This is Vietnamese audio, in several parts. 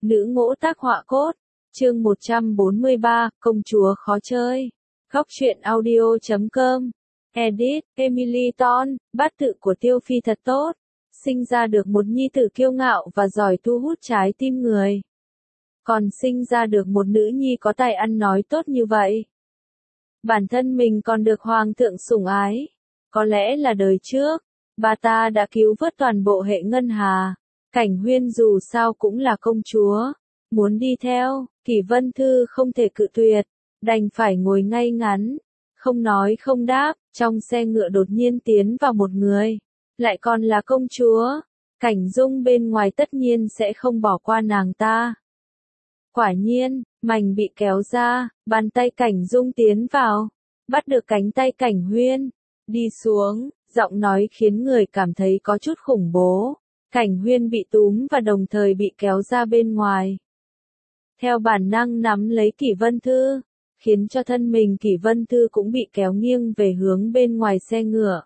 Nữ ngỗ tác họa cốt. Chương 143, công chúa khó chơi. Góc truyện audio.com. Edit, Emily Ton, bát tự của Tiêu Phi thật tốt. Sinh ra được một nhi tử kiêu ngạo và giỏi thu hút trái tim người. Còn sinh ra được một nữ nhi có tài ăn nói tốt như vậy. Bản thân mình còn được hoàng thượng sủng ái. Có lẽ là đời trước, bà ta đã cứu vớt toàn bộ hệ ngân hà. Cảnh Huyên dù sao cũng là công chúa. Muốn đi theo, Kỷ Vân Thư không thể cự tuyệt, đành phải ngồi ngay ngắn. Không nói không đáp, trong xe ngựa đột nhiên tiến vào một người. Lại còn là công chúa. Cảnh Dung bên ngoài tất nhiên sẽ không bỏ qua nàng ta. Quả nhiên, mảnh bị kéo ra, bàn tay Cảnh Dung tiến vào. Bắt được cánh tay Cảnh Huyên. Đi xuống, giọng nói khiến người cảm thấy có chút khủng bố. Cảnh Huyên bị túm và đồng thời bị kéo ra bên ngoài. Theo bản năng nắm lấy Kỷ Vân Thư, khiến cho thân mình Kỷ Vân Thư cũng bị kéo nghiêng về hướng bên ngoài xe ngựa.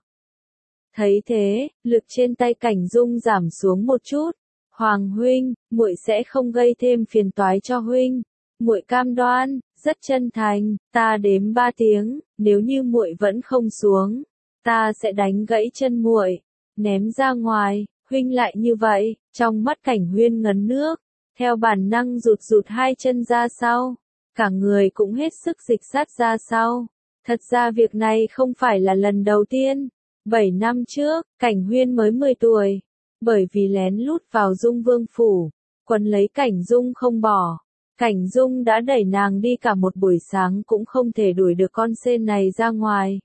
Thấy thế, lực trên tay Cảnh Dung giảm xuống một chút. Hoàng huynh, muội sẽ không gây thêm phiền toái cho huynh. Muội cam đoan, rất chân thành, ta đếm 3 tiếng, nếu như muội vẫn không xuống, ta sẽ đánh gãy chân muội, ném ra ngoài. Huynh lại như vậy, trong mắt Cảnh Huyên ngấn nước, theo bản năng rụt hai chân ra sau, cả người cũng hết sức dịch sát ra sau. Thật ra việc này không phải là lần đầu tiên. 7 năm trước, Cảnh Huyên mới 10 tuổi, bởi vì lén lút vào Dung Vương phủ, quấn lấy Cảnh Dung không bỏ. Cảnh Dung đã đẩy nàng đi cả một buổi sáng cũng không thể đuổi được con sên này ra ngoài.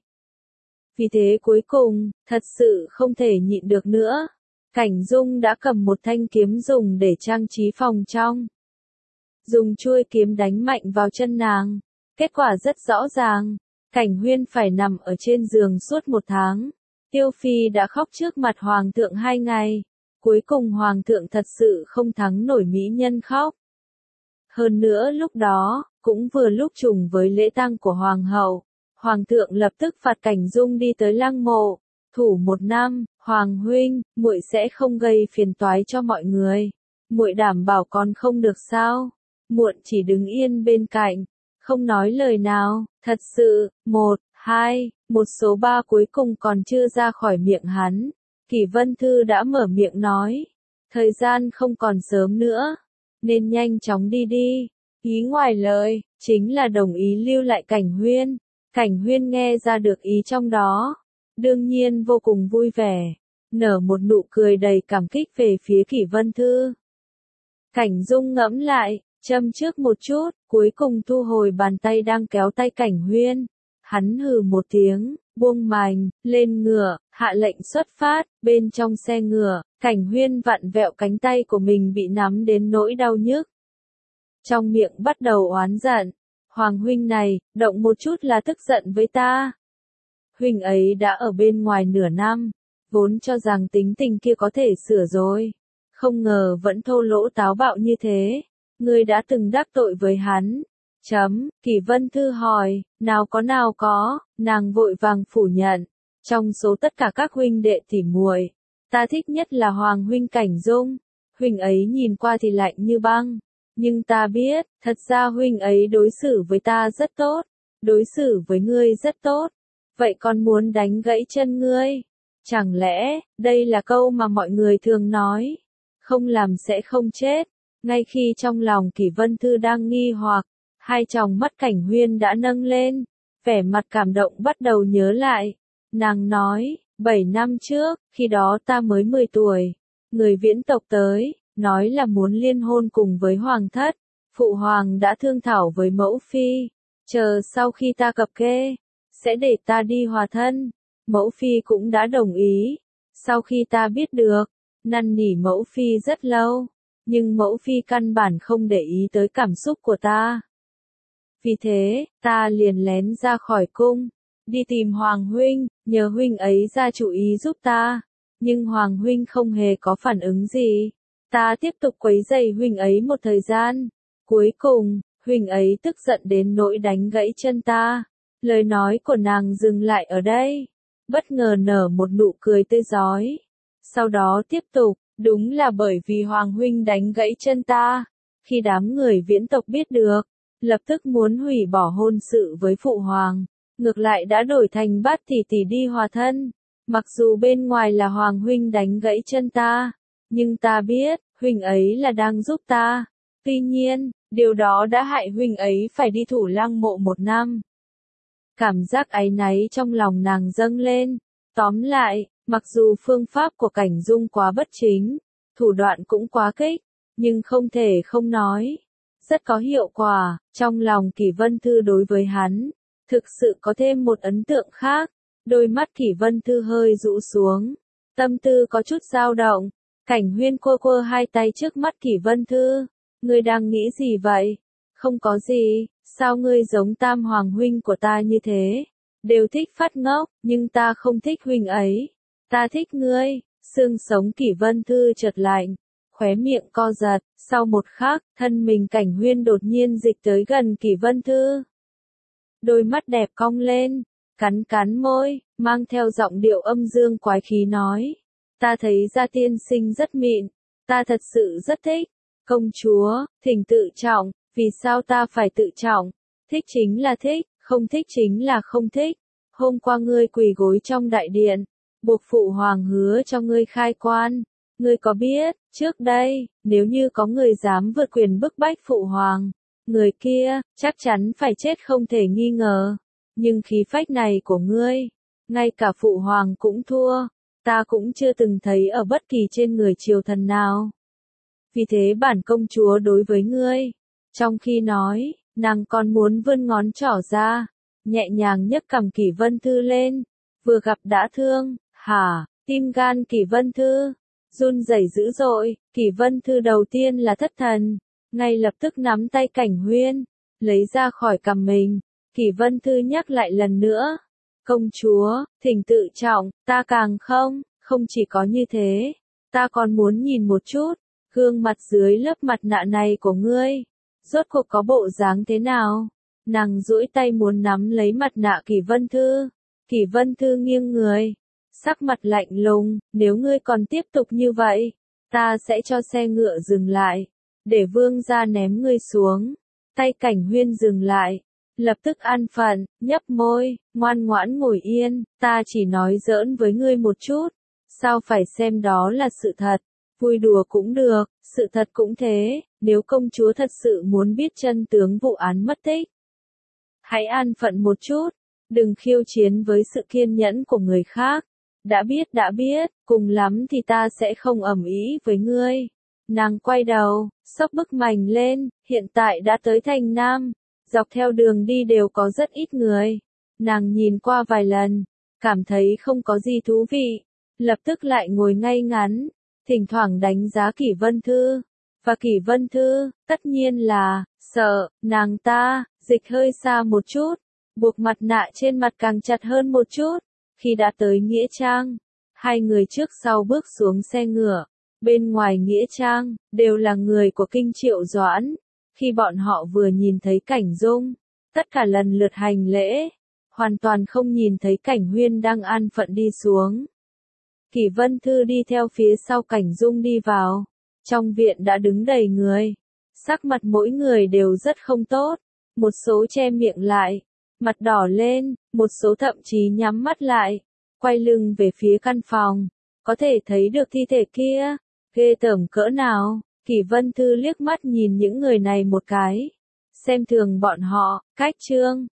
Vì thế cuối cùng, thật sự không thể nhịn được nữa. Cảnh Dung đã cầm một thanh kiếm dùng để trang trí phòng trong. Dùng chuôi kiếm đánh mạnh vào chân nàng. Kết quả rất rõ ràng. Cảnh Huyên phải nằm ở trên giường suốt 1 tháng. Tiêu Phi đã khóc trước mặt Hoàng thượng 2 ngày. Cuối cùng Hoàng thượng thật sự không thắng nổi mỹ nhân khóc. Hơn nữa lúc đó, cũng vừa lúc trùng với lễ tang của Hoàng hậu. Hoàng thượng lập tức phạt Cảnh Dung đi tới lăng mộ. Thủ 1 năm, Hoàng huynh, muội sẽ không gây phiền toái cho mọi người. Muội đảm bảo con không được sao? Muội chỉ đứng yên bên cạnh, không nói lời nào. Thật sự, 1, 2, một số 3 cuối cùng còn chưa ra khỏi miệng hắn. Kỷ Vân Thư đã mở miệng nói, thời gian không còn sớm nữa, nên nhanh chóng đi đi. Ý ngoài lời, chính là đồng ý lưu lại Cảnh Huyên. Cảnh Huyên nghe ra được ý trong đó. Đương nhiên vô cùng vui vẻ, nở một nụ cười đầy cảm kích về phía Kỷ Vân Thư. Cảnh Dung ngẫm lại, châm trước một chút, cuối cùng thu hồi bàn tay đang kéo tay Cảnh Huyên. Hắn hừ một tiếng, buông mành, lên ngựa, hạ lệnh xuất phát. Bên trong xe ngựa, Cảnh Huyên vặn vẹo cánh tay của mình bị nắm đến nỗi đau nhức. Trong miệng bắt đầu oán giận, Hoàng huynh này, động một chút là tức giận với ta. Huynh ấy đã ở bên ngoài nửa năm, vốn cho rằng tính tình kia có thể sửa rồi. Không ngờ vẫn thô lỗ táo bạo như thế. Ngươi đã từng đắc tội với hắn. Kỷ Vân Thư hỏi, nào có, nàng vội vàng phủ nhận. Trong số tất cả các huynh đệ tỉ muội, ta thích nhất là Hoàng huynh Cảnh Dung. Huynh ấy nhìn qua thì lạnh như băng. Nhưng ta biết, thật ra huynh ấy đối xử với ta rất tốt. Đối xử với ngươi rất tốt. Vậy con muốn đánh gãy chân ngươi? Chẳng lẽ, đây là câu mà mọi người thường nói? Không làm sẽ không chết. Ngay khi trong lòng Kỷ Vân Thư đang nghi hoặc, 2 tròng mắt Cảnh Huyên đã nâng lên. Vẻ mặt cảm động bắt đầu nhớ lại. Nàng nói, 7 năm trước, khi đó ta mới 10 tuổi. Người Viễn tộc tới, nói là muốn liên hôn cùng với Hoàng thất. Phụ Hoàng đã thương thảo với mẫu phi. Chờ sau khi ta cập kê, sẽ để ta đi hòa thân. Mẫu phi cũng đã đồng ý. Sau khi ta biết được, năn nỉ mẫu phi rất lâu, nhưng mẫu phi căn bản không để ý tới cảm xúc của ta. Vì thế, ta liền lén ra khỏi cung, đi tìm Hoàng huynh, nhờ huynh ấy ra chủ ý giúp ta. Nhưng Hoàng huynh không hề có phản ứng gì. Ta tiếp tục quấy rầy huynh ấy một thời gian. Cuối cùng, huynh ấy tức giận đến nỗi đánh gãy chân ta. Lời nói của nàng dừng lại ở đây, bất ngờ nở một nụ cười tươi rói. Sau đó tiếp tục, đúng là bởi vì Hoàng huynh đánh gãy chân ta, Khi đám người Viễn tộc biết được, lập tức muốn hủy bỏ hôn sự với phụ hoàng, ngược lại đã đổi thành bắt tỷ tỷ đi hòa thân. Mặc dù bên ngoài là hoàng huynh đánh gãy chân ta, nhưng ta biết, huynh ấy là đang giúp ta. Tuy nhiên, điều đó đã hại huynh ấy phải đi Thủ Lăng Mộ 1 năm. Cảm giác áy náy trong lòng nàng dâng lên. Tóm lại, mặc dù phương pháp của Cảnh Dung quá bất chính, thủ đoạn cũng quá kích, nhưng không thể không nói, rất có hiệu quả. Trong lòng Kỷ Vân Thư đối với hắn, thực sự có thêm một ấn tượng khác. Đôi mắt Kỷ Vân Thư hơi rũ xuống, tâm tư có chút dao động. Cảnh Huyên quơ quơ hai tay trước mắt Kỷ Vân Thư, ngươi đang nghĩ gì vậy? Không có gì, sao ngươi giống Tam Hoàng huynh của ta như thế? Đều thích phát ngốc, nhưng ta không thích huynh ấy. Ta thích ngươi. Xương sống Kỷ Vân Thư chợt lạnh, khóe miệng co giật. Sau một khắc, thân mình Cảnh Huyên đột nhiên dịch tới gần Kỷ Vân Thư. Đôi mắt đẹp cong lên, cắn cắn môi, mang theo giọng điệu âm dương quái khí nói. Ta thấy Gia tiên sinh rất mịn, ta thật sự rất thích. Công chúa, thỉnh tự trọng, vì sao ta phải tự trọng? Thích chính là thích, không thích chính là không thích. Hôm qua ngươi quỳ gối trong đại điện, buộc phụ hoàng hứa cho ngươi khai quan. Ngươi có biết, trước đây, nếu như có người dám vượt quyền bức bách phụ hoàng, người kia, chắc chắn phải chết không thể nghi ngờ. Nhưng khí phách này của ngươi, ngay cả phụ hoàng cũng thua, ta cũng chưa từng thấy ở bất kỳ trên người triều thần nào. Vì thế bản công chúa đối với ngươi. Trong khi nói, nàng còn muốn vươn ngón trỏ ra, nhẹ nhàng nhấc cằm Kỷ Vân Thư lên. Vừa gặp đã thương, hả? Tim gan Kỷ Vân Thư run rẩy dữ dội. Kỷ Vân Thư đầu tiên là thất thần, ngay lập tức nắm tay Cảnh Huyên, lấy ra khỏi cằm mình. Kỷ Vân Thư nhắc lại lần nữa, công chúa, thỉnh tự trọng. Ta càng không chỉ có như thế, ta còn muốn nhìn một chút, gương mặt dưới lớp mặt nạ này của ngươi, rốt cuộc có bộ dáng thế nào? Nàng duỗi tay muốn nắm lấy mặt nạ Kỷ Vân Thư. Kỷ Vân Thư nghiêng người, sắc mặt lạnh lùng, nếu ngươi còn tiếp tục như vậy, ta sẽ cho xe ngựa dừng lại, để vương gia ném ngươi xuống. Tay Cảnh Huyên dừng lại, lập tức an phận, nhấp môi, ngoan ngoãn ngồi yên. Ta chỉ nói giỡn với ngươi một chút, sao phải xem đó là sự thật? Vui đùa cũng được, sự thật cũng thế. Nếu công chúa thật sự muốn biết chân tướng vụ án mất tích, hãy an phận một chút, đừng khiêu chiến với sự kiên nhẫn của người khác. Đã biết, cùng lắm thì ta sẽ không ầm ĩ với ngươi. Nàng quay đầu, xốc bức mành lên, hiện tại đã tới thành Nam, dọc theo đường đi đều có rất ít người. Nàng nhìn qua vài lần, cảm thấy không có gì thú vị, lập tức lại ngồi ngay ngắn, thỉnh thoảng đánh giá Kỷ Vân Thư. Và Kỷ Vân Thư, tất nhiên là, sợ, nàng ta, dịch hơi xa một chút, buộc mặt nạ trên mặt càng chặt hơn một chút. Khi đã tới Nghĩa Trang, hai người trước sau bước xuống xe ngựa. Bên ngoài Nghĩa Trang, đều là người của kinh Triệu Doãn. Khi bọn họ vừa nhìn thấy Cảnh Dung, tất cả lần lượt hành lễ, hoàn toàn không nhìn thấy Cảnh Huyên đang an phận đi xuống. Kỷ Vân Thư đi theo phía sau Cảnh Dung đi vào. Trong viện đã đứng đầy người. Sắc mặt mỗi người đều rất không tốt. Một số che miệng lại, mặt đỏ lên, một số thậm chí nhắm mắt lại, quay lưng về phía căn phòng. Có thể thấy được thi thể kia, ghê tởm cỡ nào. Kỷ Vân Thư liếc mắt nhìn những người này một cái, xem thường bọn họ. Cách Trương